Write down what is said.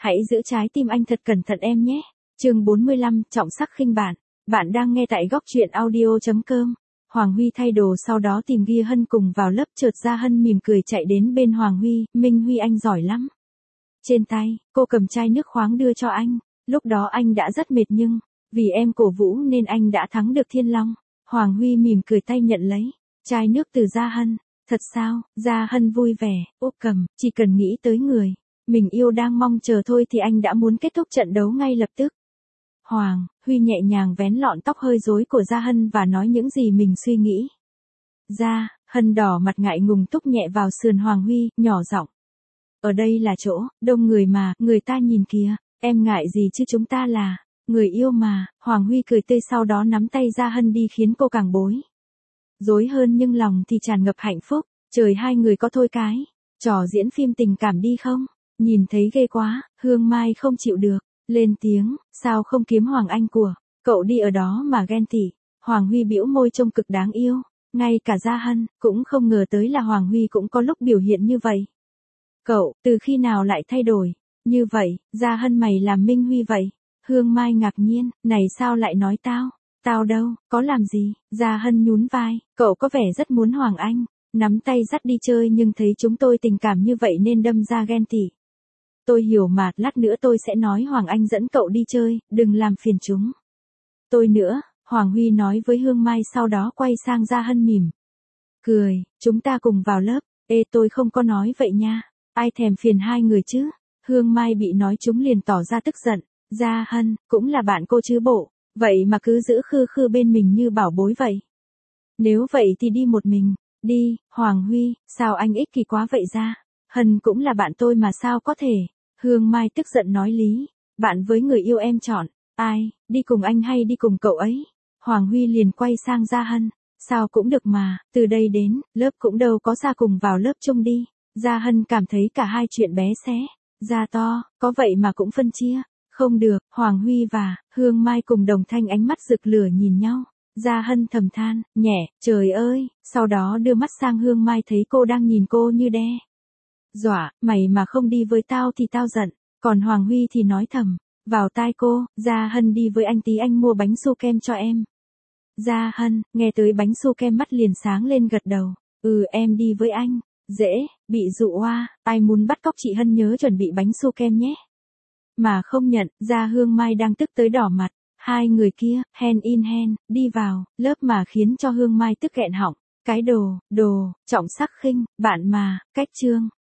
Hãy giữ trái tim anh thật cẩn thận em nhé. Chương 45, trọng sắc khinh bạn. Bạn đang nghe tại góc truyện audio.com. Hoàng Huy thay đồ sau đó tìm Gia Hân cùng vào lớp, chợt Gia Hân mỉm cười chạy đến bên Hoàng Huy, Minh Huy anh giỏi lắm. Trên tay, cô cầm chai nước khoáng đưa cho anh. Lúc đó anh đã rất mệt nhưng, vì em cổ vũ nên anh đã thắng được Thiên Long. Hoàng Huy mỉm cười tay nhận lấy chai nước từ Gia Hân. Thật sao? Gia Hân vui vẻ, úp cầm, chỉ cần nghĩ tới người mình yêu đang mong chờ thôi thì anh đã muốn kết thúc trận đấu ngay lập tức. Hoàng Huy nhẹ nhàng vén lọn tóc hơi rối của Gia Hân và nói những gì mình suy nghĩ. Gia Hân đỏ mặt ngại ngùng túc nhẹ vào sườn Hoàng Huy, nhỏ giọng. Ở đây là chỗ đông người mà, người ta nhìn kìa, em ngại gì chứ, chúng ta là người yêu mà. Hoàng Huy cười tươi sau đó nắm tay Gia Hân đi khiến cô càng bối rối hơn nhưng lòng thì tràn ngập hạnh phúc. Trời, hai người có thôi cái trò diễn phim tình cảm đi không? Nhìn thấy ghê quá, Hương Mai không chịu được, lên tiếng, sao không kiếm Hoàng Anh của cậu đi ở đó mà ghen tị. Hoàng Huy bĩu môi trông cực đáng yêu, ngay cả Gia Hân cũng không ngờ tới là Hoàng Huy cũng có lúc biểu hiện như vậy. Cậu, từ khi nào lại thay đổi như vậy? Gia Hân, mày làm Minh Huy vậy? Hương Mai ngạc nhiên, này sao lại nói tao? Tao đâu, có làm gì? Gia Hân nhún vai, cậu có vẻ rất muốn Hoàng Anh nắm tay dắt đi chơi nhưng thấy chúng tôi tình cảm như vậy nên đâm ra ghen tị. Tôi hiểu mà, lát nữa tôi sẽ nói Hoàng Anh dẫn cậu đi chơi, đừng làm phiền chúng tôi nữa. Hoàng Huy nói với Hương Mai sau đó quay sang Gia Hân mỉm cười, chúng ta cùng vào lớp. Ê, tôi không có nói vậy nha, ai thèm phiền hai người chứ. Hương Mai bị nói chúng liền tỏ ra tức giận. Gia Hân, cũng là bạn cô chứ bộ, vậy mà cứ giữ khư khư bên mình như bảo bối vậy. Nếu vậy thì đi một mình đi. Hoàng Huy, sao anh ích kỷ quá vậy? Gia Hân cũng là bạn tôi mà, sao có thể? Hương Mai tức giận nói lý, bạn với người yêu em chọn ai, đi cùng anh hay đi cùng cậu ấy? Hoàng Huy liền quay sang Gia Hân, sao cũng được mà, từ đây đến lớp cũng đâu có xa, cùng vào lớp chung đi. Gia Hân cảm thấy cả hai chuyện bé xé ra to, có vậy mà cũng phân chia không được. Hoàng Huy và Hương Mai cùng đồng thanh ánh mắt rực lửa nhìn nhau. Gia Hân thầm than nhẹ, trời ơi, sau đó đưa mắt sang Hương Mai thấy cô đang nhìn cô như đe dọa, mày mà không đi với tao thì tao giận. Còn Hoàng Huy thì nói thầm vào tai cô, Gia Hân, đi với anh tí, anh mua bánh su kem cho em. Gia Hân nghe tới bánh su kem mắt liền sáng lên gật đầu, em đi với anh. Dễ bị dụ oa, ai muốn bắt cóc chị Hân nhớ chuẩn bị bánh su kem nhé. Mà không nhận ra Hương Mai đang tức tới đỏ mặt. Hai người kia, hand in hand, đi vào lớp mà khiến cho Hương Mai tức nghẹn họng. Cái đồ trọng sắc khinh bạn mà, cách chương